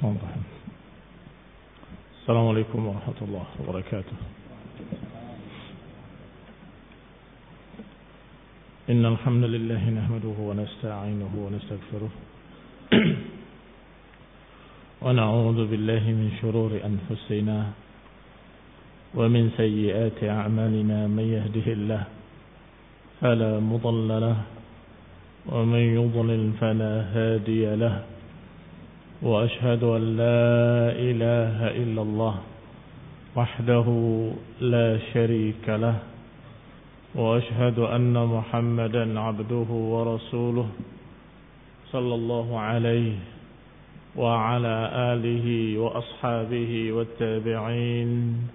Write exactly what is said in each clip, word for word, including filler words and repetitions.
Bismillahirrahmanirrahim. Assalamualaikum warahmatullahi wabarakatuh. Innal hamdalillah nahmaduhu wa nasta'inuhu wa nastaghfiruh. Wa na'udzu billahi min shururi anfusina wa min sayyiati a'malina man yahdihillahu fala mudilla lahu wa man yudlil fala hadiya lahu. وأشهد أن لا إله إلا الله وحده لا شريك له وأشهد أن محمدا عبده ورسوله صلى الله عليه وعلى آله وأصحابه والتابعين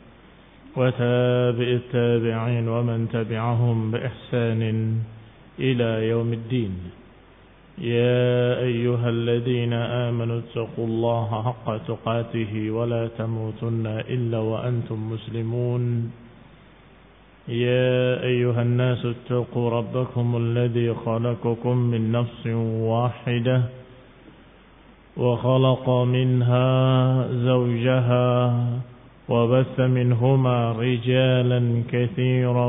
وتابع التابعين ومن تبعهم بإحسان إلى يوم الدين. يا أيها الذين آمنوا اتقوا الله حق تقاته ولا تموتن إلا وأنتم مسلمون. يا أيها الناس اتقوا ربكم الذي خلقكم من نفس واحدة وخلق منها زوجها وبث منهما رجالا كثيرا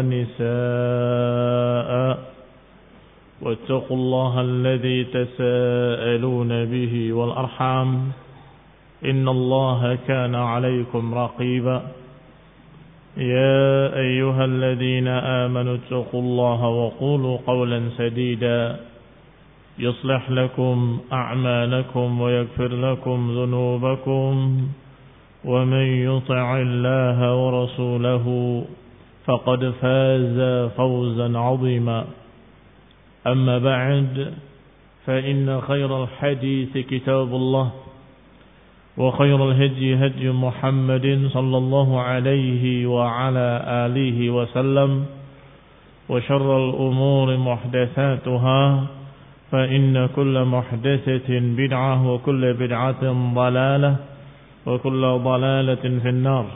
ونساء واتقوا الله الذي تساءلون به والأرحام إن الله كان عليكم رقيبا. يا أيها الذين آمنوا اتقوا الله وقولوا قولا سديدا يصلح لكم أعمالكم ويغفر لكم ذنوبكم ومن يطع الله ورسوله فقد فاز فوزا عظيما. أما بعد فإن خير الحديث كتاب الله وخير الهدي هدي محمد صلى الله عليه وعلى آله وسلم وشر الأمور محدثاتها فإن كل محدثة بدعة وكل بدعة ضلالة وكل ضلالة في النار.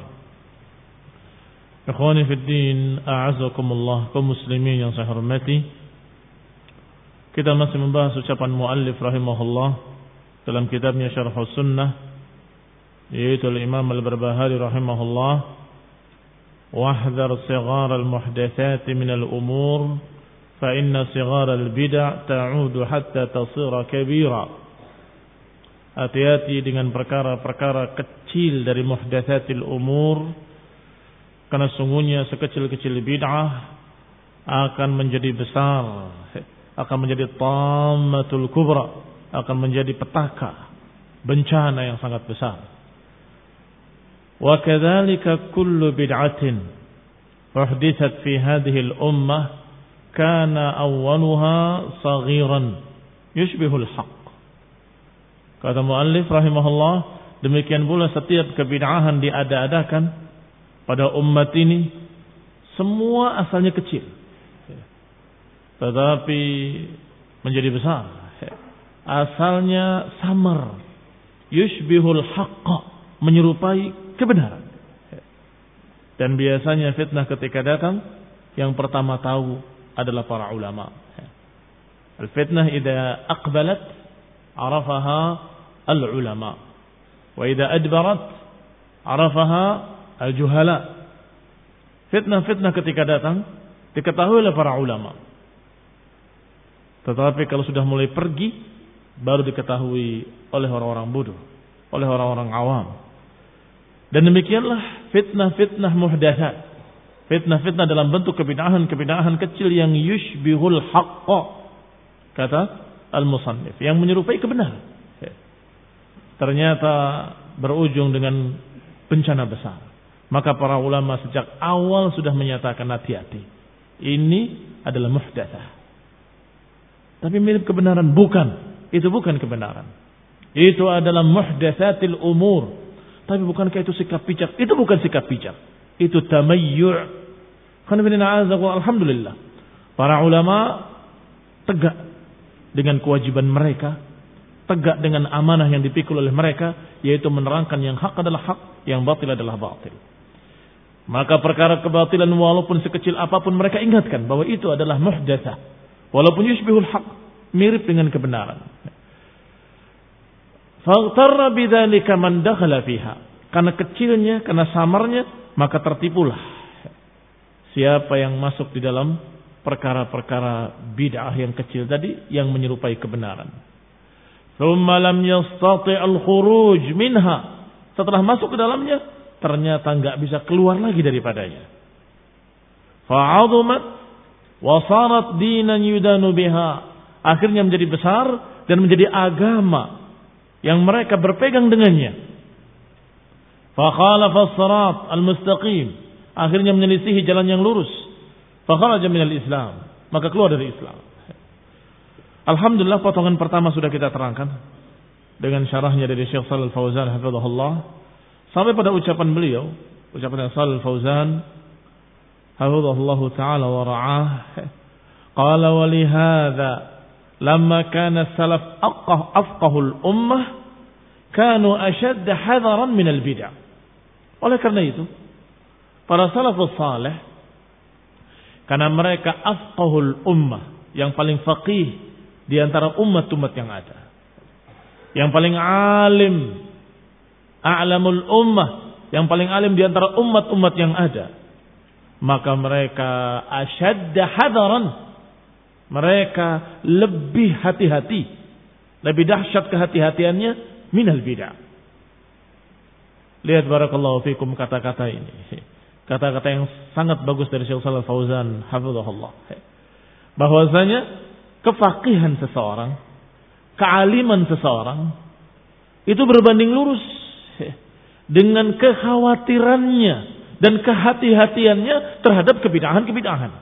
إخواني في الدين أعزكم الله كمسلمين yang saya hormati. Kita masih membahas ucapan muallif rahimahullah dalam kitabnya Syarhus Sunnah, yaitu Imam Al-Barbahari rahimahullah, wahdhar sighar al-muhdatsat min al-umur fa inna sighar al-bid'ah ta'udu hatta tasira kabira. Hati-hati dengan perkara-perkara kecil dari muhdatsatil umur, karena sungguhnya sekecil-kecil bid'ah akan menjadi besar, akan menjadi tammatul kubra, akan menjadi petaka, bencana yang sangat besar. Wa kadzalika kullu bid'atin uhdithat fi hadhihi al-ummah kana awwaluha saghiran yushbihu al-haqq. Kata muallif rahimahullah, demikian pula setiap kebid'ahan diada-adakan pada umat ini semua asalnya kecil, tetapi menjadi besar. Asalnya samar, yushbihul haqqa, menyerupai kebenaran. Dan biasanya fitnah ketika datang, yang pertama tahu adalah para ulama. Al-fitnah idza aqbalat arafaha al-ulama, wa idza adbarat arafaha al-juhala. Fitnah-fitnah ketika datang diketahui oleh para ulama. Tetapi kalau sudah mulai pergi, baru diketahui oleh orang-orang bodoh, oleh orang-orang awam. Dan demikianlah fitnah-fitnah muhdatsat, fitnah-fitnah dalam bentuk kebid'ahan-kebid'ahan kecil yang yushbihul haqqa, kata al-musannif, yang menyerupai kebenaran, ternyata berujung dengan bencana besar. Maka para ulama sejak awal sudah menyatakan hati-hati, ini adalah muhdatsah. Tapi mirip kebenaran, bukan. Itu bukan kebenaran. Itu adalah muhdatsatil umur. Tapi bukankah itu sikap bijak? Itu bukan sikap bijak. Itu tamayyu'. Alhamdulillah. Para ulama tegak dengan kewajiban mereka, tegak dengan amanah yang dipikul oleh mereka, yaitu menerangkan yang hak adalah hak, yang batil adalah batil. Maka perkara kebatilan walaupun sekecil apapun mereka ingatkan bahwa itu adalah muhdatsah. Walaupun yushbihul haq, mirip dengan kebenaran. Faghtarra bidzalika man dakhala fiha. Karena kecilnya, karena samarnya, maka tertipulah siapa yang masuk di dalam perkara-perkara bid'ah yang kecil tadi yang menyerupai kebenaran. Thumma lam yastati' al-khuruj minha. Setelah masuk ke dalamnya, ternyata enggak bisa keluar lagi daripadanya. Fa'azumat wa sarat dinan yudanu biha. Akhirnya menjadi besar dan menjadi agama yang mereka berpegang dengannya. Fakhalafa as-sirat al-mustaqim. Akhirnya menyelisihi jalan yang lurus. Fakharaja minal Islam. Maka keluar dari Islam. Alhamdulillah potongan pertama sudah kita terangkan dengan syarahnya dari Syekh Shalal Fauzan hafizahullah sampai pada ucapan beliau, ucapan Shalal Fauzan hafizahullah taala wa ra'ah. Qala wa li hadza lamma kana salaf aqah afqahul ummah kanu ashadd hadaran min al bid'ah. Oleh karena itu para salafus salih, karena mereka afqahul ummah, yang paling faqih di antara umat-umat yang ada, yang paling alim, a'lamul ummah, yang paling alim di antara umat-umat yang ada, maka mereka asyadda hadaran, mereka lebih hati-hati, lebih dahsyat kehati-hatiannya minal bid'ah. Lihat barakallahu fikum kata-kata ini. Kata-kata yang sangat bagus dari Syekh Shalal Fauzan hafizahullah. Bahwasanya kefaqihan seseorang, kealiman seseorang itu berbanding lurus dengan kekhawatirannya dan kehati-hatiannya terhadap kebid'ahan-kebid'ahan.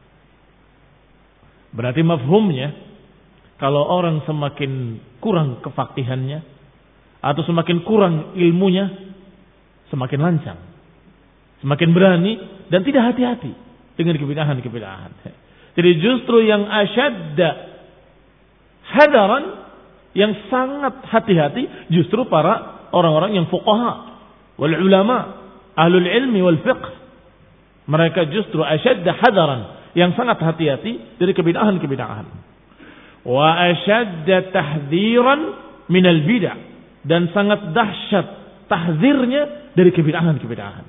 Berarti mafhumnya, kalau orang semakin kurang kefaqihannya atau semakin kurang ilmunya, semakin lancang, semakin berani dan tidak hati-hati dengan kebid'ahan-kebid'ahan. Jadi justru yang asyadda hadaran, yang sangat hati-hati, justru para orang-orang yang fuqaha wal ulama, ahlul ilmi wal fiqh. Mereka justru asyadda hadaran, yang sangat hati-hati dari kebid'ahan-kebid'ahan. Wa asyadda tahdhiran minal bid'ah, dan sangat dahsyat tahdzirnya dari kebid'ahan-kebid'ahan.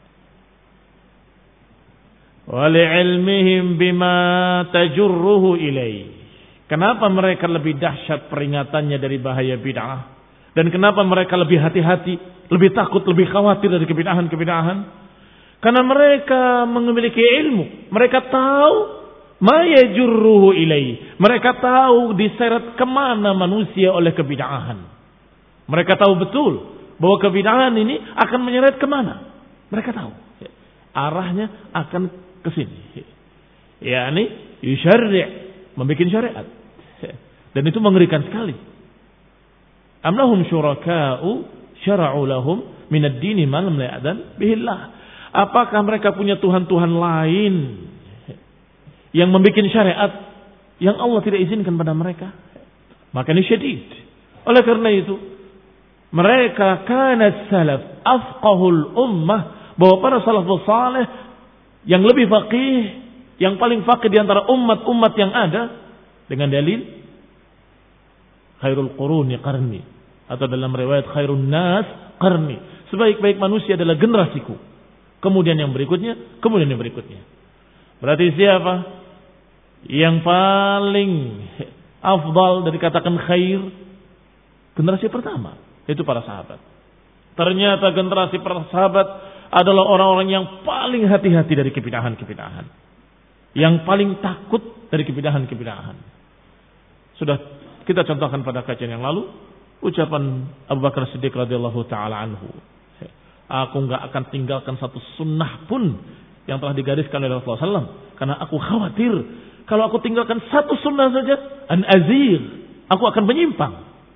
Wa li'ilmihim bima tajurruhu ilaih. Kenapa mereka lebih dahsyat peringatannya dari bahaya bid'ah? Dan kenapa mereka lebih hati-hati, lebih takut, lebih khawatir dari kebid'ahan-kebid'ahan? Karena mereka memiliki ilmu. Mereka tahu ma yajurruhu ilaih. Mereka tahu diseret kemana manusia oleh kebid'ahan. Mereka tahu betul bahwa kebid'ahan ini akan menyeret kemana. Mereka tahu arahnya akan ke sini. yakni yusyarri', membuat syariat. Dan itu mengerikan sekali. Am lahum syuraka'u syara'u lahum min ad-dini ma lam ya'dan bihi Allah. Apakah mereka punya tuhan-tuhan lain yang membuat syariat yang Allah tidak izinkan pada mereka? Maka ini syadid. Oleh karena itu, mereka kanat salaf afqahul ummah, bahwa para salafus saleh yang lebih faqih, yang paling faqih di antara umat-umat yang ada, dengan dalil khairul quruni qarni, atau dalam riwayat khairun nas qarni, sebaik-baik manusia adalah generasiku, kemudian yang berikutnya, kemudian yang berikutnya. Berarti siapa yang paling afdal dari katakan khair? Generasi pertama, itu para sahabat. Ternyata generasi para sahabat adalah orang-orang yang paling hati-hati dari kebid'ahan-kebid'ahan, yang paling takut dari kebid'ahan-kebid'ahan. Sudah kita contohkan pada kajian yang lalu ucapan Abu Bakar Siddiq radhiyallahu taala anhu, aku enggak akan tinggalkan satu sunnah pun yang telah digariskan oleh Rasulullah sallallahu alaihi wasallam, karena aku khawatir kalau aku tinggalkan satu sunnah saja, an azir, aku akan menyimpang.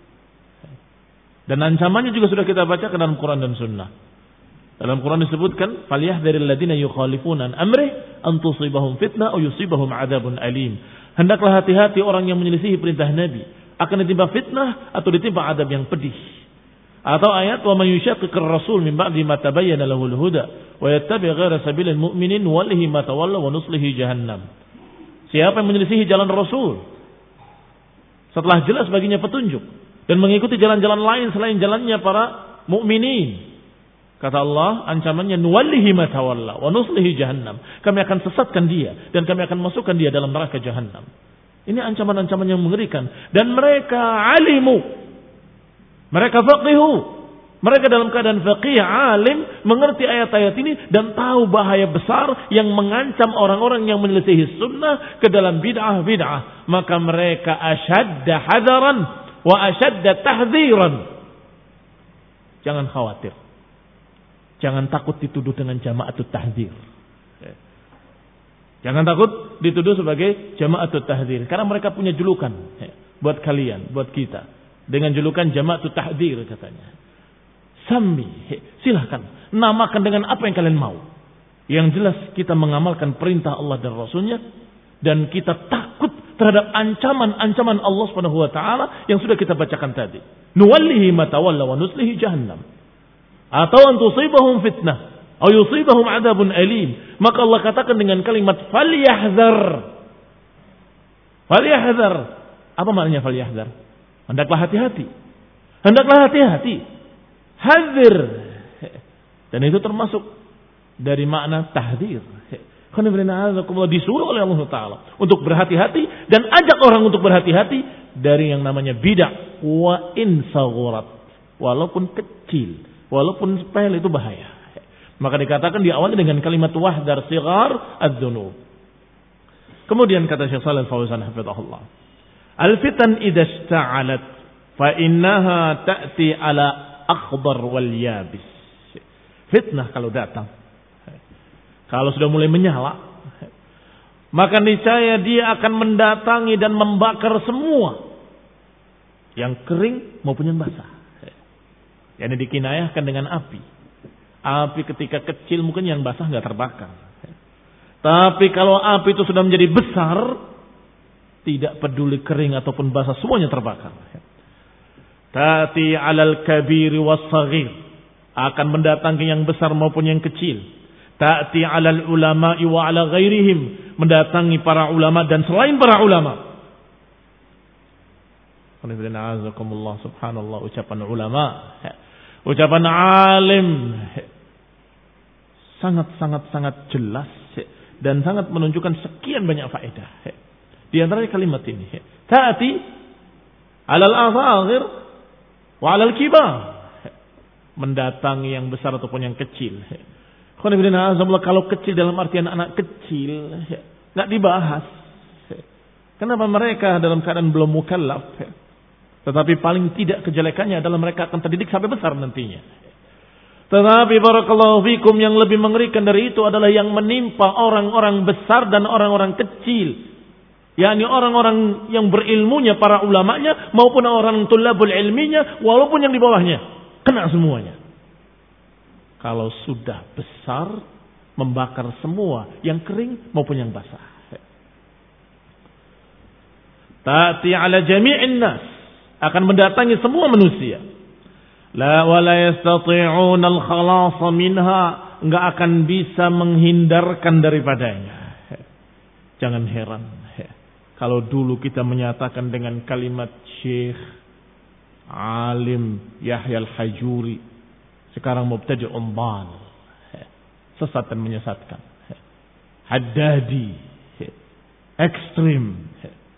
Dan ancamannya juga sudah kita baca ke dalam Quran dan Sunnah. Dalam Quran disebutkan, "Falyahdharil ladzina yukhalifuna an amrih an tusibahum fitnah aw yusibahum adzabun alim." Hendaklah hati-hati orang yang menyelisihi perintah Nabi, akan ditimpa fitnah atau ditimpa adab yang pedih. Atau ayat, "Wa may yushaqiqir rasul min ba'di ma tabayyana lahul huda wa yattabi' ghaira sabilil mu'minin nuwallihi ma tawalla wa nuslihi jahannam." Siapa yang menyelisihi jalan Rasul setelah jelas baginya petunjuk, dan mengikuti jalan-jalan lain selain jalannya para mukminin. Kata Allah, ancamannya nuwallihi ma tawalla wa nuslihi jahannam. Kami akan sesatkan dia dan kami akan masukkan dia dalam neraka jahannam. Ini ancaman-ancaman yang mengerikan, dan mereka alimu. Mereka faqihu. Mereka dalam keadaan faqih, alim, mengerti ayat-ayat ini dan tahu bahaya besar yang mengancam orang-orang yang menyelisihi sunnah ke dalam bid'ah-bid'ah. Maka mereka asyadda hadaran wa asyadda tahdziran. Jangan khawatir. Jangan takut dituduh dengan jama'atut tahdzir. Jangan takut dituduh sebagai jama'atut tahdzir. Karena mereka punya julukan. Buat kalian, buat kita. Dengan julukan jama'atut tahdzir katanya. Sammi, silahkan. Namakan dengan apa yang kalian mau. Yang jelas kita mengamalkan perintah Allah dan Rasulnya. Dan kita takut terhadap ancaman-ancaman Allah subhanahu wa ta'ala yang sudah kita bacakan tadi. Nuwallihi ma tawalla wa nuslihi jahannam. Atau an tusibahum fitnah atau yusibahum adzabun alim. Maka Allah katakan dengan kalimat falyahzar. Falyahzar. Apa maknanya falyahzar? Hendaklah hati-hati. Hendaklah hati-hati. Hadzir. Dan itu termasuk dari makna tahdzir. Karena disuruh oleh Allah Taala untuk berhati-hati dan ajak orang untuk berhati-hati dari yang namanya bid'ah wa in saghurat. Walaupun kecil. Walaupun sepele itu bahaya. Maka dikatakan diawali dengan kalimat wahdar sigar adz-dzunub. Kemudian kata Syekh Shalih Al-Fauzan hafizahullah, al-fitan idza ista'alat fa innaha ta'ti ala akhdar wal yabis. Fitnah kalau datang, kalau sudah mulai menyala, maka niscaya dia akan mendatangi dan membakar semua yang kering maupun yang basah. Yang dikinayahkan dengan api. Api ketika kecil mungkin yang basah nggak terbakar. Tapi kalau api itu sudah menjadi besar, tidak peduli kering ataupun basah, semuanya terbakar. Tati alal kabiri was-saghir, akan mendatangi yang besar maupun yang kecil. Tati alal ulama'i wa ala ghairihim, mendatangi para ulama dan selain para ulama. Subhanallah, ucapan ulama, ucapan alim sangat-sangat-sangat jelas dan sangat menunjukkan sekian banyak faedah. Di antaranya kalimat ini, ta'ati 'alal asaghir wa 'alal kibar, mendatangi yang besar ataupun yang kecil. Kalau kecil dalam artian anak kecil enggak dibahas. Kenapa mereka dalam keadaan belum mukallaf? Tetapi paling tidak kejelekannya adalah mereka akan terdidik sampai besar nantinya. Tetapi barakallahu fikum, yang lebih mengerikan dari itu adalah yang menimpa orang-orang besar dan orang-orang kecil. yakni orang-orang yang berilmunya, para ulamanya maupun orang tulabul ilminya, walaupun yang di bawahnya, kena semuanya. Kalau sudah besar, membakar semua yang kering maupun yang basah. Ta'ti ala jami'in nas, akan mendatangi semua manusia. La wa la yastati'un al-khalas minha, enggak akan bisa menghindarkan daripadanya. Jangan heran kalau dulu kita menyatakan dengan kalimat Syekh Alim Yahya Al-Hajuri, sekarang mubtadi'un dhal, sesat dan menyesatkan. Haddadi, ekstrim.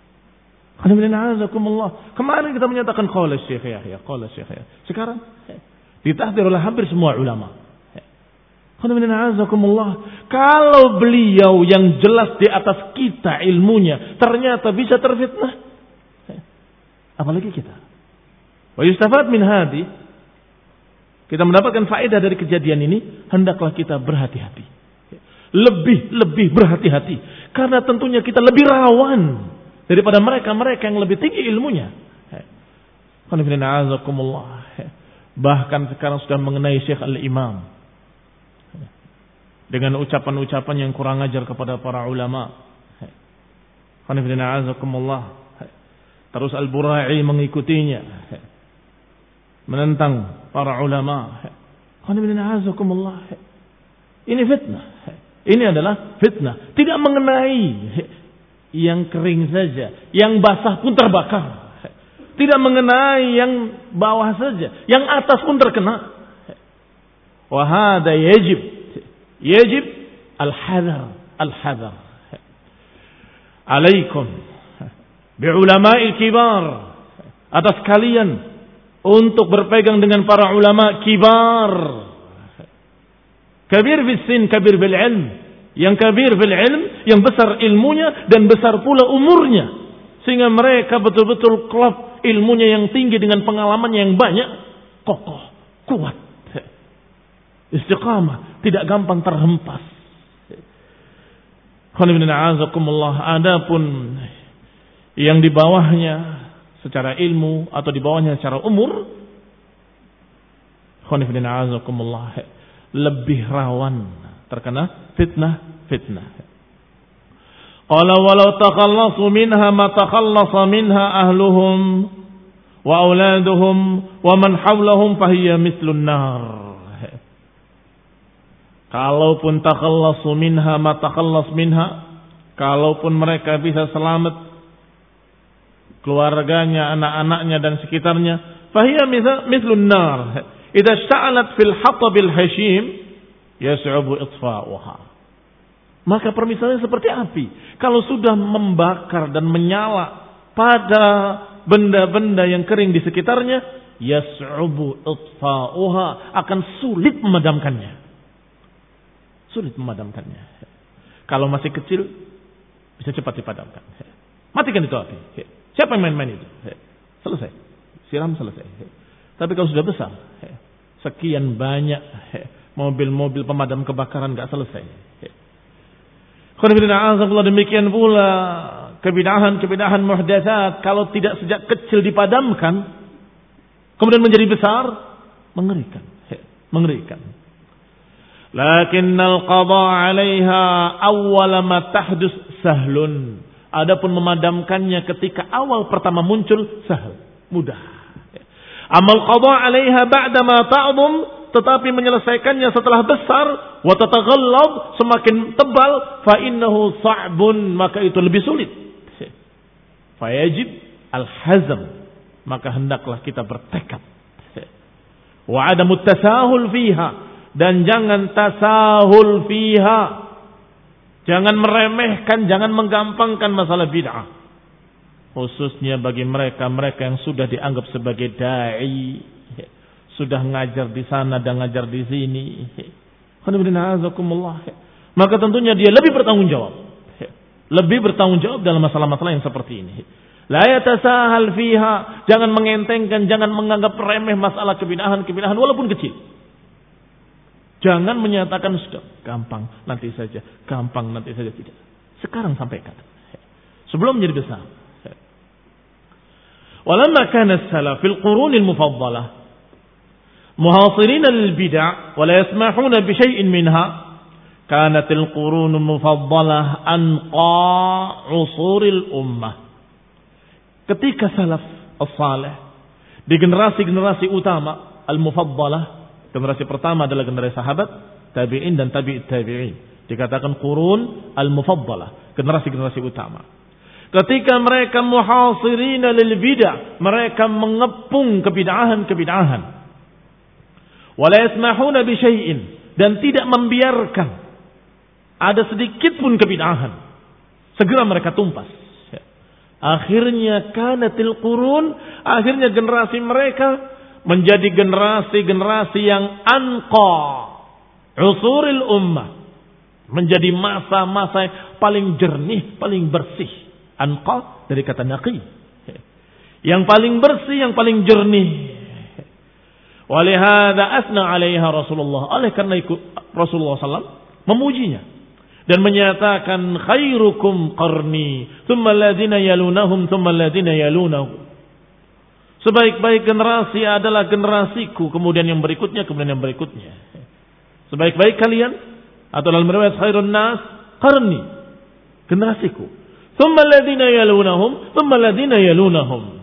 Kemarin kita menyatakan qala Syekh Yahya, qala Syekh Yahya. Sekarang ditahdir oleh hampir semua ulama. Kalau beliau yang jelas di atas kita ilmunya ternyata bisa terfitnah, apalagi kita. Wa yustafad min hadi, kita mendapatkan faedah dari kejadian ini, hendaklah kita berhati-hati. Lebih-lebih berhati-hati, karena tentunya kita lebih rawan daripada mereka-mereka yang lebih tinggi ilmunya. Bahkan sekarang sudah mengenai Syekh Al-Imam dengan ucapan-ucapan yang kurang ajar kepada para ulama. Terus Al-Burai mengikutinya, menentang para ulama. Ini fitnah. Ini adalah fitnah. Tidak mengenai yang kering saja, yang basah pun terbakar. Tidak mengenai yang bawah saja, yang atas pun terkena. Wa hada yajib, yajib al-hadar, al-hadar. Alaikum bi ulama'il kibar, atas kalian untuk berpegang dengan para ulama kibar. Kabir fis sin, kabir bil ilm. Yang kabir bil ilm, yang besar ilmunya dan besar pula umurnya. Sehingga mereka betul-betul klop ilmunya yang tinggi dengan pengalaman yang banyak. Kokoh, kuat. Istiqamah, tidak gampang terhempas. Adapun yang di bawahnya secara ilmu atau di bawahnya secara umur, lebih rawan terkena fitnah-fitnah. Qala walau takhallasu minha ma takhallasa minha ahluhum wa auladuhum wa man hawlahum fahiya mithlun nar. Kalaupun takhallasu minha ma takhallas minha, kalaupun mereka bisa selamat, keluarganya, anak-anaknya dan sekitarnya, fahiya mithlun nar. Idza sya'alat fil hatabil hashim yas'ubu itfa'uha. Maka permisalannya seperti api. Kalau sudah membakar dan menyala pada benda-benda yang kering di sekitarnya, yas'ubu itfa'uha, akan sulit memadamkannya. Sulit memadamkannya. Kalau masih kecil bisa cepat dipadamkan. Matikan itu api. Siapa yang main-main itu? Selesai. Siram selesai. Tapi kalau sudah besar, sekian banyak mobil-mobil pemadam kebakaran gak selesai. Demikian pula kebidahan-kebidahan muhdatsat, kalau tidak sejak kecil dipadamkan, kemudian menjadi besar, mengerikan. Mengerikan. Lakinnal qada 'alaiha awwal ma tahdus sahlun. Adapun memadamkannya ketika awal pertama muncul sahl, mudah. Amal qada 'alaiha ba'da ma ta'dhum, tetapi menyelesaikannya setelah besar, wa tataghallab, semakin tebal, fa innahu sa'bun, maka itu lebih sulit. Fa yajib al-hazm, maka hendaklah kita bertekad. Wa adamut tasahul fiha, dan jangan tasahul fiha, jangan meremehkan, jangan menggampangkan masalah bid'ah, khususnya bagi mereka-mereka yang sudah dianggap sebagai dai, sudah ngajar di sana dan ngajar di sini. Maka tentunya dia lebih bertanggung jawab, lebih bertanggung jawab dalam masalah-masalah yang seperti ini. La yatasahal fiha, jangan mengentengkan, jangan menganggap remeh masalah kebid'ahan-kebid'ahan walaupun kecil. Jangan menyatakan sudah gampang nanti saja, gampang nanti saja, tidak. Sekarang sampaikan. Sebelum menjadi besar. Walamma kana as-salaf fil qurun al-mufaddalah muhasirin lil-bid'ah wa la yasmahuna bi syai'in minha, kanat al-qurun al-mufaddalah anqa usuril ummah. Ketika salaf as-salih di generasi-generasi utama al-mufaddalah, generasi pertama adalah generasi sahabat, tabi'in dan tabi'it tabi'in. Dikatakan qurun al-mufaddalah, generasi-generasi utama. Ketika mereka muhasirina lil bid'ah, mereka mengepung kebid'ahan-kebid'ahan. Wa la yasmahuna bi syai'in, dan tidak membiarkan ada sedikit pun kebid'ahan. Segera mereka tumpas. Akhirnya kanatil qurun, akhirnya generasi mereka menjadi generasi-generasi yang anqa usuril ummah, menjadi masa-masa paling jernih, paling bersih. Anqa dari kata naqi, yang paling bersih, yang paling jernih. Walihada asna 'alaiha Rasulullah, oleh karena itu Rasulullah sallallahu alaihi wasallam memujinya dan menyatakan khairukum qarni thumma alladhina yalunahum thumma alladhina yalunahum. Sebaik-baik generasi adalah generasiku, kemudian yang berikutnya, kemudian yang berikutnya. Sebaik-baik kalian, atau dalam riwayat khairun nas qarni, generasiku. Thumma alladhina yalunahum, thumma alladhina yalunahum.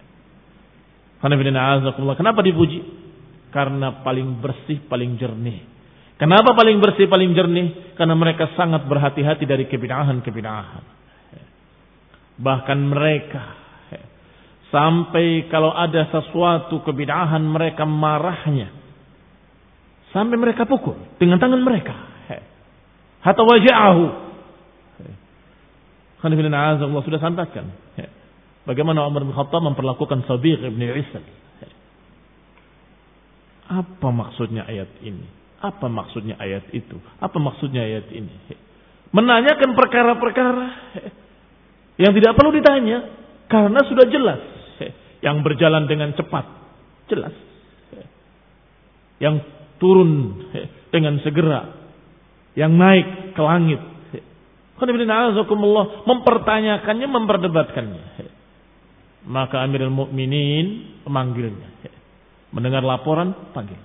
Kenapa dipuji? Karena paling bersih, paling jernih. Kenapa paling bersih, paling jernih? Karena mereka sangat berhati-hati dari kebid'ahan-kebid'ahan. Bahkan mereka Sampai kalau ada sesuatu kebid'ahan mereka marahnya. Sampai mereka pukul dengan tangan mereka. Hatta waja'ahu. Allah sudah sampaikan. Bagaimana Umar bin Khattab memperlakukan Sabiq ibn Isal. Apa maksudnya ayat ini? Apa maksudnya ayat itu? Apa maksudnya ayat ini? Menanyakan perkara-perkara yang tidak perlu ditanya. Karena sudah jelas. Yang berjalan dengan cepat. Jelas. Yang turun dengan segera. Yang naik ke langit. Mempertanyakannya, memperdebatkannya. Maka Amirul Mukminin memanggilnya. Mendengar laporan, panggil.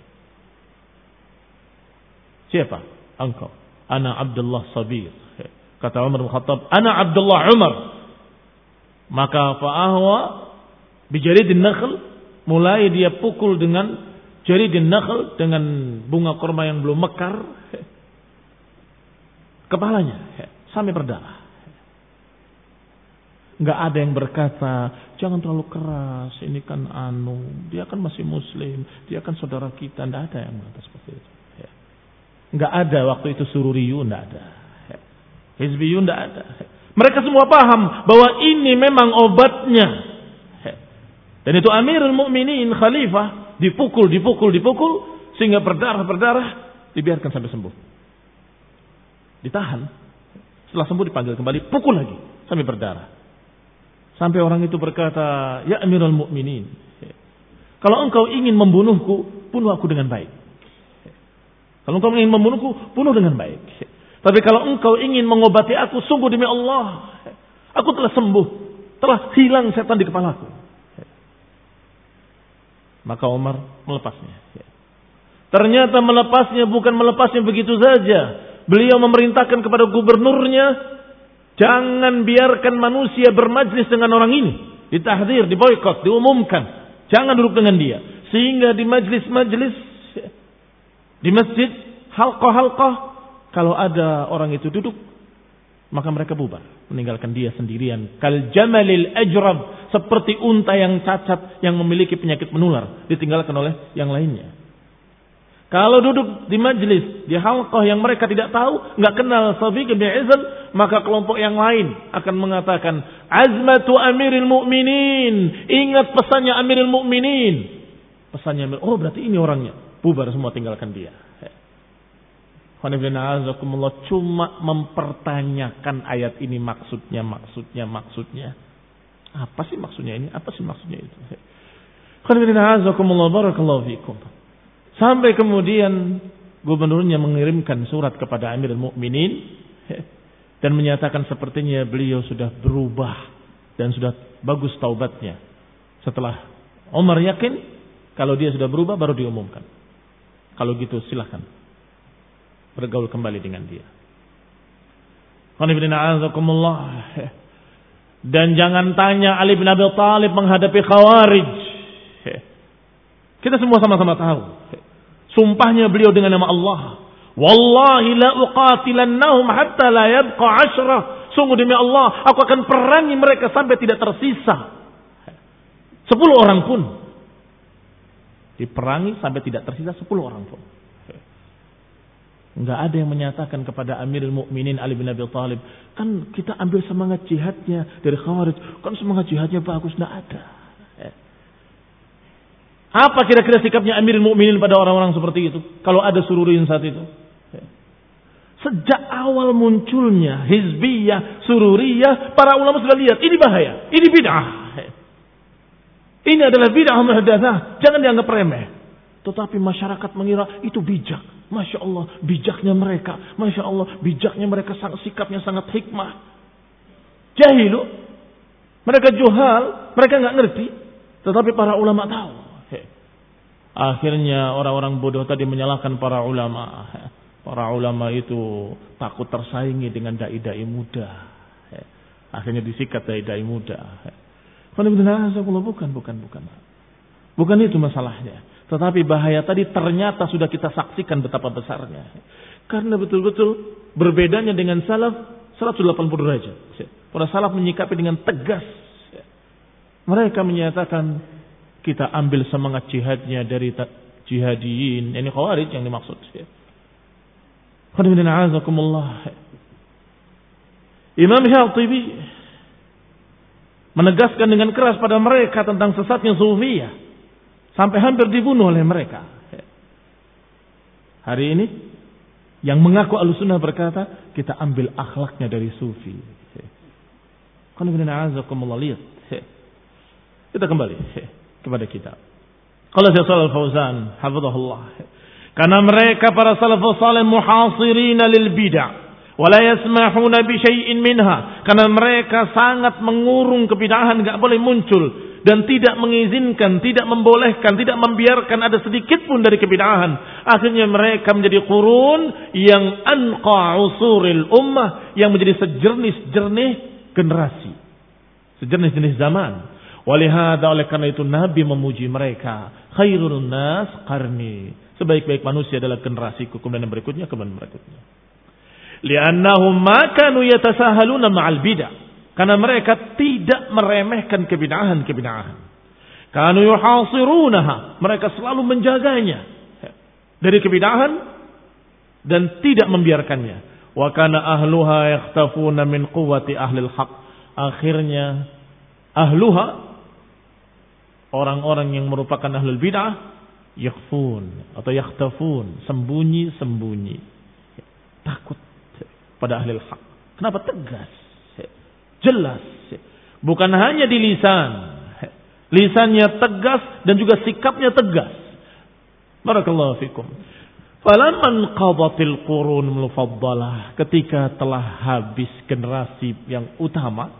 Siapa? Engkau. Ana Abdullah Sabir. Kata Umar bin Khattab, Ana Abdullah Umar. Maka fa'ahwa bijaridin nakhl, mulai dia pukul dengan jaridin nakhl, dengan bunga kurma yang belum mekar, kepalanya sampai berdarah. Enggak ada yang berkata, jangan terlalu keras, ini kan anu, dia kan masih muslim, dia kan saudara kita. Enggak ada yang mengatakan seperti itu. Enggak ada waktu itu sururiyun, enggak ada. Hizbiyun, enggak ada. Mereka semua paham bahwa ini memang obatnya. Dan itu Amirul Mukminin, khalifah, dipukul, dipukul, dipukul, sehingga berdarah-berdarah, dibiarkan sampai sembuh. Ditahan. Setelah sembuh dipanggil kembali, pukul lagi, sampai berdarah. Sampai orang itu berkata, Ya Amirul Mukminin, kalau engkau ingin membunuhku, bunuh aku dengan baik. Kalau engkau ingin membunuhku, bunuh dengan baik. Tapi kalau engkau ingin mengobati aku, sungguh demi Allah, aku telah sembuh, telah hilang setan di kepalaku. Maka Umar melepasnya. Ternyata melepasnya bukan melepasnya begitu saja. Beliau memerintahkan kepada gubernurnya, jangan biarkan manusia bermajlis dengan orang ini. Ditahdir, diboikot, diumumkan. Jangan duduk dengan dia. Sehingga di majlis-majlis, di masjid, halqah-halqah, kalau ada orang itu duduk, maka mereka bubar, meninggalkan dia sendirian. Kal jamalil ajrab, seperti unta yang cacat yang memiliki penyakit menular, ditinggalkan oleh yang lainnya. Kalau duduk di majlis, di halqah yang mereka tidak tahu, enggak kenal Sabiq bin Izal, maka kelompok yang lain akan mengatakan, azmatu Amiril Mukminin, ingat pesannya Amiril Mukminin. Pesannya Amir, oh berarti ini orangnya. Bubar semua, tinggalkan dia. Cuma mempertanyakan ayat ini maksudnya, maksudnya, maksudnya. Apa sih maksudnya ini? Apa sih maksudnya itu? Sampai kemudian gubernurnya mengirimkan surat kepada Amirul Mukminin dan menyatakan sepertinya beliau sudah berubah dan sudah bagus taubatnya. Setelah Umar yakin kalau dia sudah berubah, baru diumumkan. Kalau gitu silakan bergaul kembali dengan dia. Dan jangan tanya Ali bin Abi Thalib menghadapi Khawarij. Kita semua sama-sama tahu. Sumpahnya beliau dengan nama Allah. Wallahi la uqatilannahum hatta la yabqa ashrah. Sungguh demi Allah, aku akan perangi mereka sampai tidak tersisa sepuluh orang pun. Diperangi sampai tidak tersisa sepuluh orang pun. Enggak ada yang menyatakan kepada Amirul Mukminin Ali bin Abi Thalib, kan kita ambil semangat jihadnya dari Khawarij, kan semangat jihadnya bagus. Enggak ada. Apa kira-kira sikapnya Amirul Mukminin pada orang-orang seperti itu? Kalau ada sururiyin saat itu. Sejak awal munculnya hizbiyah, sururiyah, para ulama sudah lihat ini bahaya, ini bid'ah. Ini adalah bid'ah muhdatsah, jangan dianggap remeh. Tetapi masyarakat mengira itu bijak. Masya Allah, bijaknya mereka. Masya Allah, bijaknya mereka, sikapnya sangat hikmah. Jahilu. Mereka juhal, mereka nggak ngerti. Tetapi para ulama tahu. Akhirnya orang-orang bodoh tadi menyalahkan para ulama. Para ulama itu takut tersaingi dengan dai-dai muda. Akhirnya disikat dai-dai muda. Bukan, bukan, bukan. Bukan itu masalahnya. Tetapi bahaya tadi ternyata sudah kita saksikan betapa besarnya. Karena betul-betul berbedanya dengan salaf seratus delapan puluh derajat. Para salaf menyikapi dengan tegas. Mereka menyatakan kita ambil semangat jihadnya dari jihadiyin, ini khawarij yang dimaksud. Imam Syatibi menegaskan dengan keras pada mereka tentang sesatnya Sufiyah sampai hampir dibunuh oleh mereka. Hari ini yang mengaku Ahlussunnah berkata kita ambil akhlaknya dari Sufi. Lihat. Kita kembali kepada kitab. Qala Syekh Shalal Fauzan hafizahullah, karena mereka para salafus salih muhasirin lil bid'ah wa la yasmahuna bi syai'in minha, karena mereka sangat mengurung kebid'ahan, enggak boleh muncul, dan tidak mengizinkan, tidak membolehkan, tidak membiarkan ada sedikit pun dari kebid'ahan. Akhirnya mereka menjadi qurun yang anqa usuril ummah, yang menjadi sejernih-jernih generasi, sejernih-jernih zaman. Walihada, oleh karena itu Nabi memuji mereka, khairun nas qarni, sebaik-baik manusia adalah generasiku, kemudian yang berikutnya, kemudian berikutnya. Li'annahum ma kanu yatasahaluna ma'al bid'ah, karena mereka tidak meremehkan kebid'ahan-kebid'ahan. Kanu yuhasirunaha, mereka selalu menjaganya dari kebid'ahan dan tidak membiarkannya. Wa kana ahluha yakhtafuna min quwwati ahlil haq. Akhirnya ahluha, orang-orang yang merupakan ahlul bid'ah, yakhfun atau yakhtafun, sembunyi-sembunyi, takut pada ahlul haq. Kenapa? Tegas, jelas, bukan hanya di lisan, lisannya tegas dan juga sikapnya tegas. Barakallahu fikum. Falamman qadatil qurun mufaddalah, ketika telah habis generasi yang utama,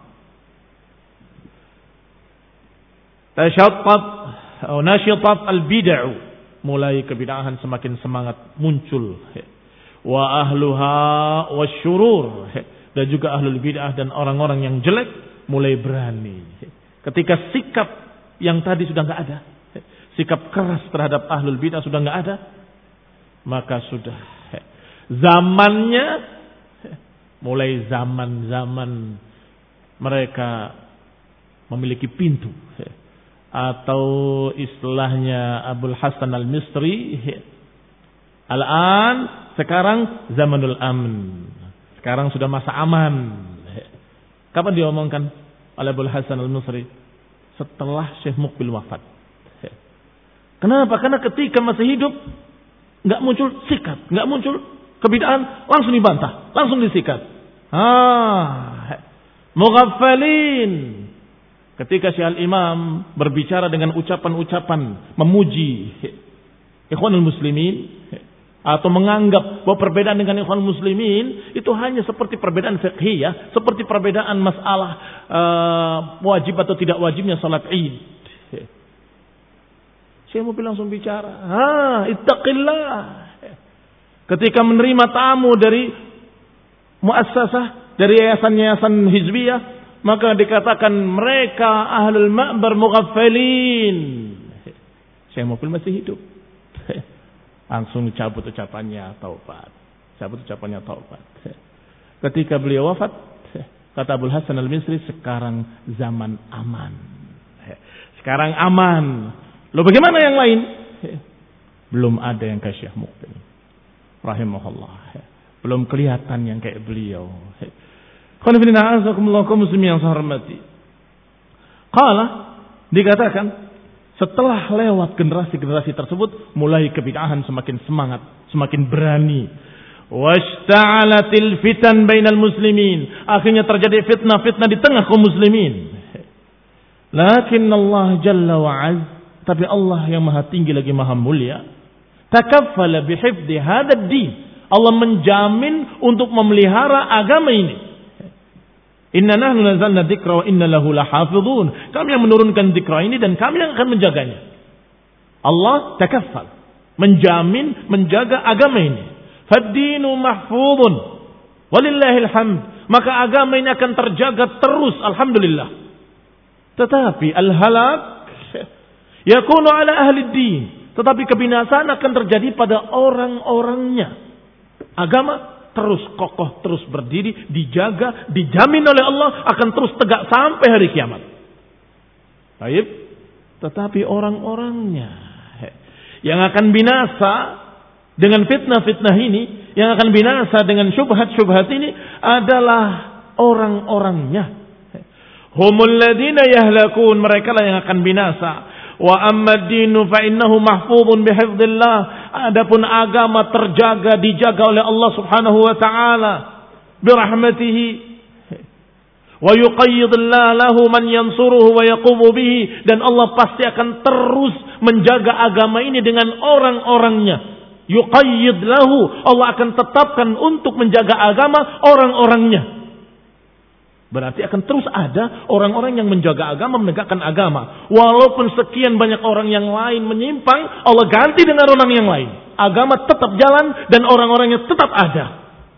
tashattat atau nashitat al-bid'ah, mulai kebid'ahan semakin semangat muncul. Wa ahluha wasyurur, dan juga ahlul bid'ah dan orang-orang yang jelek mulai berani. Ketika sikap yang tadi sudah enggak ada, sikap keras terhadap ahlul bid'ah sudah enggak ada, maka sudah zamannya mulai zaman-zaman mereka memiliki pintu, atau istilahnya Abul Hasan Al-Misri, al-an, sekarang zamanul amn, sekarang sudah masa aman. Kapan diomongkan oleh Abul Hasan Al-Misri? Setelah Syekh Muqbil wafat. Kenapa? Karena ketika masih hidup enggak muncul sikat, enggak muncul kebid'ahan, langsung dibantah, langsung disikat. Ah, mughaffalin. Ketika Syekh Al-Imam berbicara dengan ucapan-ucapan memuji Ikhwanul Muslimin, atau menganggap bahwa perbedaan dengan Ikhwanul Muslimin itu hanya seperti perbedaan fiqhiyah, seperti perbedaan masalah uh, wajib atau tidak wajibnya salat Id. Syekh Mubil langsung bicara, ha, ittaqillah. Ketika menerima tamu dari muassasah, dari yayasan-yayasan hizbiyah, maka dikatakan mereka ahlul ma'bar mughaffalin. Syekh Mubil masih hidup. Langsung cabut ucapannya taubat. Cabut ucapannya taubat. Ketika beliau wafat, kata Abul Hasan Al-Misri, sekarang zaman aman. Sekarang aman. Loh, bagaimana yang lain? Belum ada yang kayak Syekh Mubil rahimahullah. Belum kelihatan yang kayak beliau. Qanifidina azakumullah kaum muslimin yang saya hormati. Qala, dikatakan setelah lewat generasi-generasi tersebut, mulai kebid'ahan semakin semangat, semakin berani. Washta'alatil fitan bainal muslimin. Akhirnya terjadi fitnah-fitnah di tengah kaum muslimin. Lakin Allah Jalla wa'az, tapi Allah yang maha tinggi lagi maha mulia, takaffala bihifdi hadad din. Allah menjamin untuk memelihara agama ini. Inna nahnu nazzalna dzikra wa inna lahu lahafizun. Kami yang menurunkan dzikra ini dan kami yang akan menjaganya. Allah takaffal, menjamin, menjaga agama ini. Fad-dinu mahfuzun walillahil hamd. Maka agama ini akan terjaga terus, alhamdulillah. Tetapi al-halak yakunu ala ahli din. Tetapi kebinasaan akan terjadi pada orang-orangnya. Agama terus kokoh, terus berdiri, dijaga, dijamin oleh Allah akan terus tegak sampai hari kiamat. Baik, tetapi orang-orangnya yang akan binasa dengan fitnah-fitnah ini, yang akan binasa dengan syubhat-syubhat ini adalah orang-orangnya. Humul ladina yahlakun, mereka lah yang akan binasa. Wa amma ad-dinu fa innahu mahfuzun bihifdzillah. Adapun agama terjaga, dijaga oleh Allah Subhanahu wa taala birahmatihi. Wa yuqayyidullahu lahu man yansuruhu wa yaqumu bihi, dan Allah pasti akan terus menjaga agama ini dengan orang-orangnya. Yuqayyid lahu, Allah akan tetapkan untuk menjaga agama orang-orangnya. Berarti akan terus ada orang-orang yang menjaga agama, menegakkan agama. Walaupun sekian banyak orang yang lain menyimpang, Allah ganti dengan orang yang lain. Agama tetap jalan dan orang-orangnya tetap ada.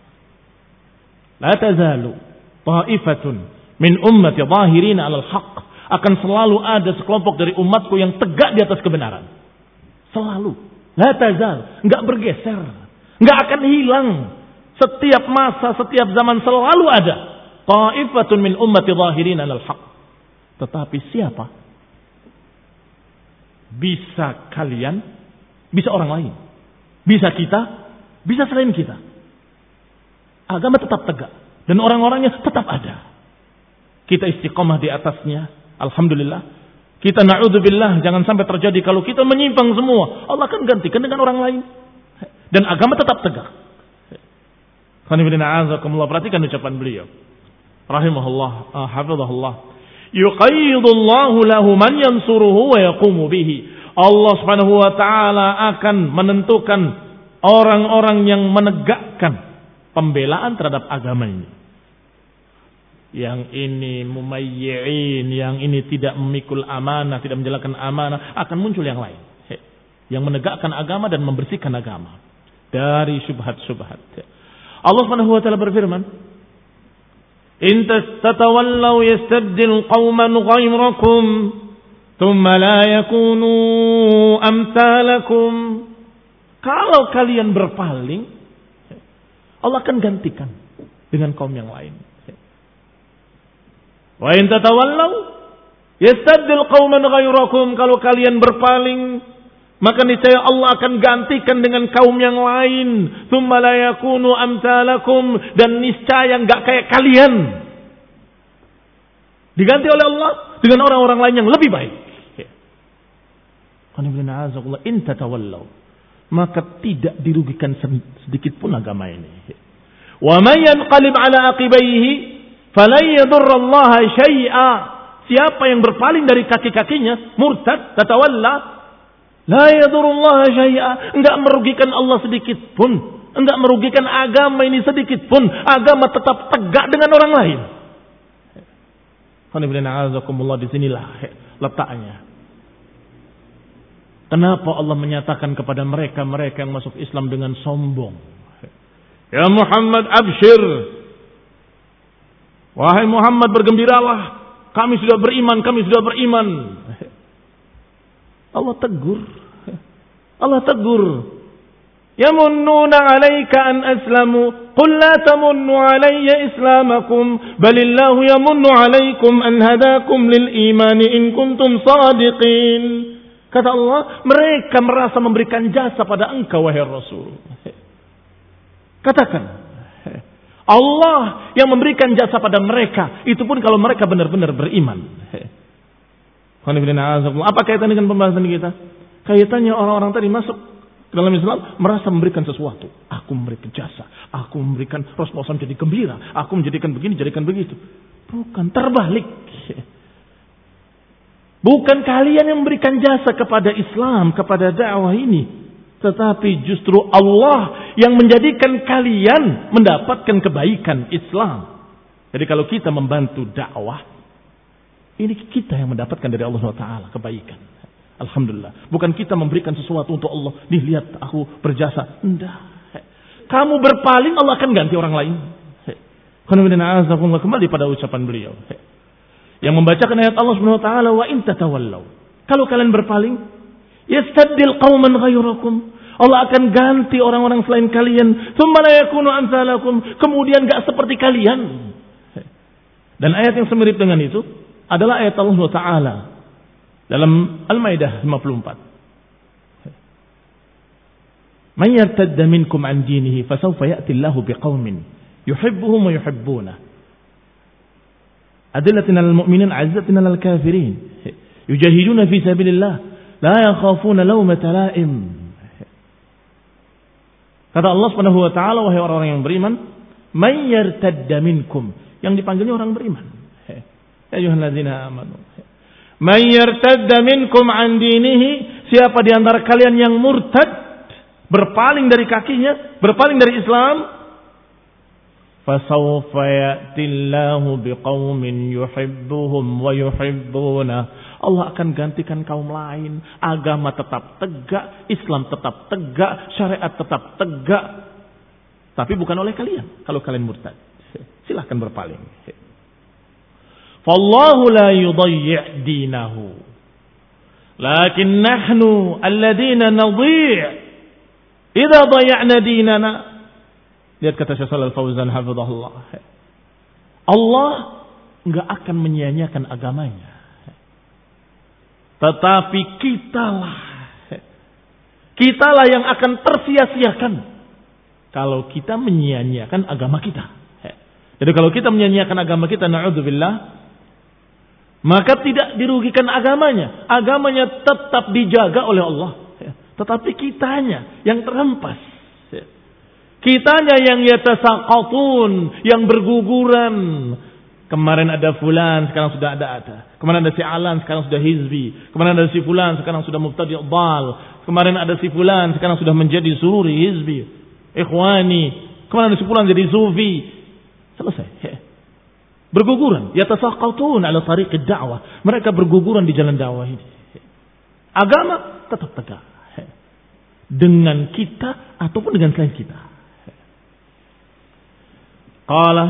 La tazalu ta'ifatun min ummati zahirina 'alal haqq. Akan selalu ada sekelompok dari umatku yang tegak di atas kebenaran. Selalu. La tazal, enggak bergeser, enggak akan hilang. Setiap masa, setiap zaman selalu ada. Ta'ifatun min ummati zahirina 'alal haqq. Tetapi siapa? Bisa kalian, bisa orang lain. Bisa kita, bisa selain kita. Agama tetap tegak dan orang-orangnya tetap ada. Kita istiqomah di atasnya, alhamdulillah. Kita na'udzubillah, jangan sampai terjadi kalau kita menyimpang semua. Allah akan gantikan dengan orang lain. Dan agama tetap tegak. Perhatikan ucapan beliau. Rahimahullah, uh, hafizahullah. Yuqayyidullahu lahu man yansuruhu wa yaqumu bihi. Allah Subhanahu wa taala akan menentukan orang-orang yang menegakkan pembelaan terhadap agama ini. Yang ini mumayyi'in, yang ini tidak memikul amanah, tidak menjalankan amanah, akan muncul yang lain. Yang menegakkan agama dan membersihkan agama dari syubhat-syubhat. Allah Subhanahu wa taala berfirman, "In tatawallaw yastabdil qauman ghayrakum, thumma la yakunu amsalakum." Kalau kalian berpaling, Allah akan gantikan dengan kaum yang lain. Wa in tatawallaw yastabdil qauman ghayrakum, kalau kalian berpaling, maka niscaya Allah akan gantikan dengan kaum yang lain. Tsumma la yakunu amsalakum, dan niscaya enggak kayak kalian. Diganti oleh Allah dengan orang-orang lain yang lebih baik. In tatawallaw, maka tidak dirugikan sedikit pun agama ini. Wa may yanqalib ala aqibaihi falan yadurrallaha syai'a. Siapa yang berpaling dari kaki-kakinya, murtad, tatawalla, la yadurrullaha syai'a, enggak merugikan Allah sedikit pun, enggak merugikan agama ini sedikit pun. Agama tetap tegak dengan orang lain. Alhamdulillah, disinilah letaknya. Kenapa Allah menyatakan kepada mereka-mereka yang masuk Islam dengan sombong? Ya Muhammad, abshir. Wahai Muhammad, bergembiralah. Kami sudah beriman, kami sudah beriman. Allah tegur. Allah tegur. Yamunnuna 'alaika an aslamu. Qul la tamunnu 'alayya islamakum, balillahu yamunnu 'alaikum an hadakum lil iman in kuntum shadiqin. Kata Allah, mereka merasa memberikan jasa pada engkau wahai Rasul. Katakan, Allah yang memberikan jasa pada mereka, itu pun kalau mereka benar-benar beriman. Apa kaitan dengan pembahasan kita? Kaitannya orang-orang tadi masuk ke dalam Islam merasa memberikan sesuatu. Aku memberikan jasa, aku memberikan Rasulullah jadi gembira, aku menjadikan begini, jadikan begitu. Bukan, terbalik. Bukan kalian yang memberikan jasa kepada Islam, kepada dakwah ini. Tetapi justru Allah yang menjadikan kalian mendapatkan kebaikan Islam. Jadi kalau kita membantu dakwah, ini kita yang mendapatkan dari Allah subhanahu wa taala kebaikan. Alhamdulillah. Bukan kita memberikan sesuatu untuk Allah. Nih lihat aku berjasa. Enggak. Kamu berpaling, Allah akan ganti orang lain. Kembali pada ucapan beliau. Yang membacakan ayat Allah subhanahu wa taala, wa in tatawallaw. Kalau kalian berpaling, yastabdil qauman ghayrakum. Allah akan ganti orang-orang selain kalian. Tsumma la yakunu amsalakum. Kemudian enggak seperti kalian. Dan ayat yang semirip dengan itu adalah ayat Allah subhanahu wa taala Dalam Al-Maidah lima puluh empat. Man yartadda minkum an dinihi fasawfa ya'ti Allahu biqaumin yuhibbuhum wa yuhibbuna. Adillatin 'alal mu'minin 'azzatin 'alal kafirin. Yujahiduna fi sabilillah la yakhafuna lawmata la'im. Kata Allah Subhanahu wa taala, wahai orang-orang yang beriman, man yartadda minkum, yang dipanggilnya orang beriman. Ya ayyuhalladzina amanu. Man yartadda minkum an dinihi, siapa di antara kalian yang murtad, berpaling dari kakinya, berpaling dari Islam, fasawfa ya'tillahu biqaumin yuhibbuhum wa yuhibbuna. Allah akan gantikan kaum lain, agama tetap tegak, Islam tetap tegak, syariat tetap tegak, tapi bukan oleh kalian. Kalau kalian murtad, silahkan berpaling. Fallahu la yudayyi' dinahu, lakin nahnu alladhina nadhi' idza daya'na dinana. Lihat kata Syekh Shalal Fauzan hafizahullah, Allah enggak akan menyia-nyiakan agamanya, tetapi kitalah kitalah yang akan tersia-siakan kalau kita menyia-nyiakan agama kita. Jadi kalau kita menyia-nyiakan agama kita, na'udzubillah, maka tidak dirugikan agamanya. Agamanya tetap dijaga oleh Allah, tetapi kitanya yang terhempas. Kitanya yang yatasaqatun, yang berguguran. Kemarin ada fulan, sekarang sudah ada ada. Kemarin ada si Alan, sekarang sudah hizbi. Kemarin ada si fulan, sekarang sudah mubtadi' dhal. Kemarin ada si fulan, sekarang sudah menjadi sururi hizbi, ikhwani. Kemarin ada si fulan jadi sufi. Selesai. Berguguran, yatasaqatun ala tariqid da'wah. Mereka berguguran di jalan dakwah ini. Agama tetap tegak, dengan kita ataupun dengan selain kita. Qala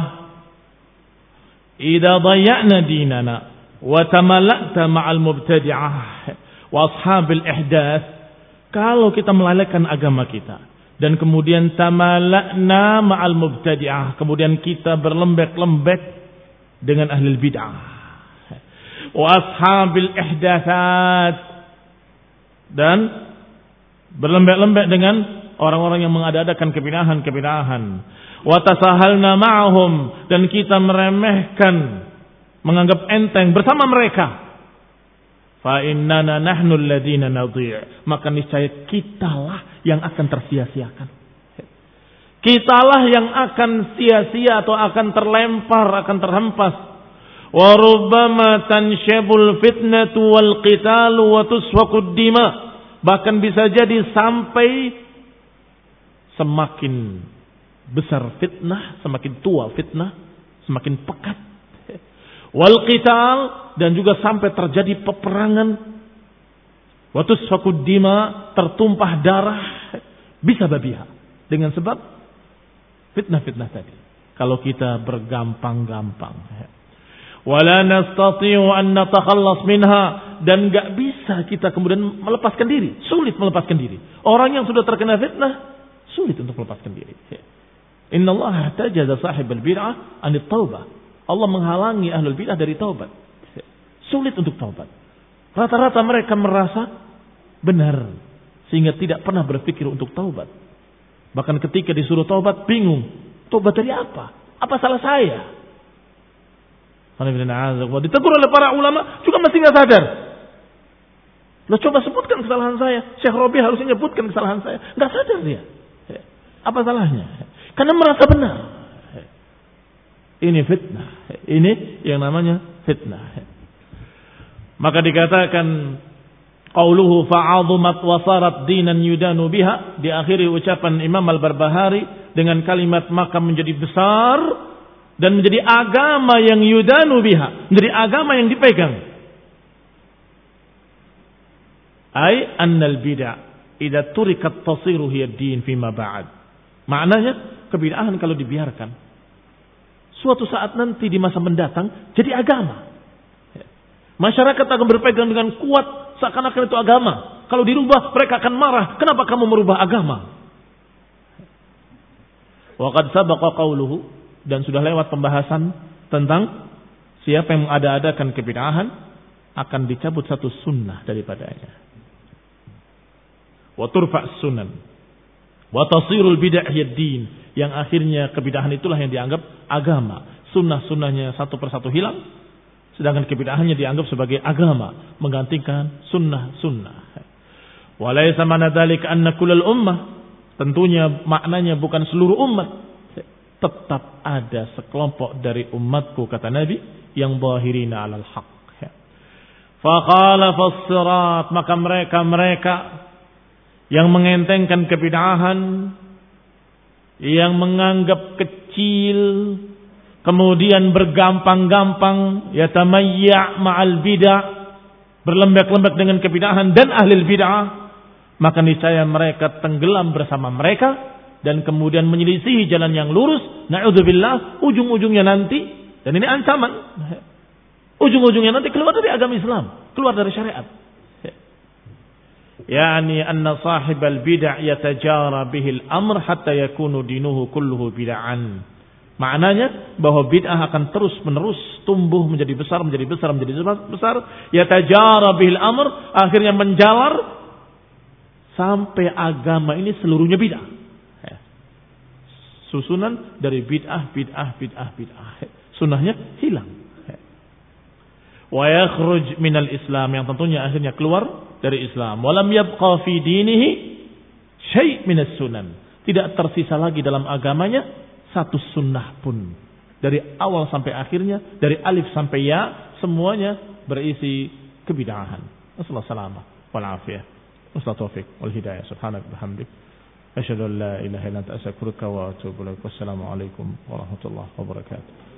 idza daya'na dinana wa tamala'ta ma'al mubtadi'ah wa ashabil ihdath, kalau kita melalaikan agama kita dan kemudian tamala'na ma'al mubtadi'ah, kemudian kita berlembek-lembek dengan ahli bid'ah wa ashabil ihdathat, dan berlembek-lembek dengan orang-orang yang mengada-adakan kebid'ahan-kebid'ahan, wa tasahalna ma'ahum, dan kita meremehkan, menganggap enteng bersama mereka, fa innana nahnu alladziina nadhi', maka niscaya kitalah yang akan tersia-siakan. Kitalah yang akan sia-sia atau akan terlempar, akan terhempas. Wa rubbama tansyabul fitnatu wal qitalu wa tusfaqud dima, bahkan bisa jadi sampai semakin besar fitnah, semakin tua fitnah, semakin pekat. Wal qital, dan juga sampai terjadi peperangan. Wa tusfaqud dima, tertumpah darah, bisa babiha, dengan sebab fitnah-fitnah tadi. Kalau kita bergampang-gampang, wala nastati'u an natakhallas minha, dan enggak bisa kita kemudian melepaskan diri, sulit melepaskan diri. Orang yang sudah terkena fitnah sulit untuk melepaskan diri. Innallaha tajaza sahibal bid'ah anit taubah. Allah menghalangi ahlul bid'ah dari taubat. Sulit untuk taubat. Rata-rata mereka merasa benar sehingga tidak pernah berpikir untuk taubat. Bahkan ketika disuruh taubat bingung, taubat dari apa? Apa salah saya? Ditegur oleh para ulama juga masih nggak sadar. Lo coba sebutkan kesalahan saya. Syekh Robi harusnya nyebutkan kesalahan saya. Nggak sadar dia. Apa salahnya? Karena merasa benar. Ini fitnah. Ini yang namanya fitnah. Maka dikatakan qauluhu fa'azumat wa sarat dinan yudanu biha, di akhiri ucapan Imam Al-Barbahari dengan kalimat maka menjadi besar dan menjadi agama yang yudanu biha, menjadi agama yang dipegang. Ai annal bid'ah idza turikat tasiru hiya din fima ba'd. Maknanya kebid'ahan kalau dibiarkan suatu saat nanti di masa mendatang jadi agama. Masyarakat akan berpegang dengan kuat seakan-akan itu agama. Kalau dirubah mereka akan marah. Kenapa kamu merubah agama? Wa qad sabaqa qauluhu, dan sudah lewat pembahasan tentang siapa yang mengada-adakan kebid'ahan, akan dicabut satu sunnah daripadanya. Wa turfa' sunan wa tasirul bid'ah yad-din, yang akhirnya kebid'ahan itulah yang dianggap agama. Sunnah-sunnahnya satu persatu hilang, sedangkan kebid'ahannya dianggap sebagai agama, menggantikan sunnah-sunnah. Wa laysa mana dzalika anna kullal ummah, tentunya maknanya bukan seluruh umat, tetap ada sekelompok dari umatku kata Nabi yang zahirina 'alal haqq. Fa khalafa as-sirat, maka mereka-mereka yang mengentengkan kebid'ahan, yang menganggap kecil, kemudian bergampang-gampang yatamayya' ma'al bid'ah, berlembek-lembek dengan kebid'ahan dan ahli bid'ah, maka niscaya mereka tenggelam bersama mereka dan kemudian menyelisihi jalan yang lurus. Na'udzubillah, ujung-ujungnya nanti, dan ini ancaman, ujung-ujungnya nanti keluar dari agama Islam, keluar dari syariat. Yani anna sahibal bid'ah yatajara bihil amr hatta yakunu dinuhu kulluhu bid'an. Maknanya bahwa bid'ah akan terus menerus tumbuh menjadi besar, menjadi besar, menjadi besar. Yatajara bihil amr, akhirnya menjalar sampai agama ini seluruhnya bid'ah. Susunan dari bid'ah, bid'ah, bid'ah, bid'ah. Sunnahnya hilang. Wa yakhruj minal Islam, yang tentunya akhirnya keluar dari Islam. Walam yabqa fi dinihi syai' minas sunan. Tidak tersisa lagi dalam agamanya satu sunnah pun. Dari awal sampai akhirnya, dari alif sampai ya, semuanya berisi kebid'ahan. Wassallallahu salamah wal afiyah. Wassalatu taufiq wal hidayah. Subhanak bihamdik. Asyhadu an la ilaha illa anta astaghfiruka wa atubu ilaik. Wassalamu alaikum warahmatullahi wabarakatuh.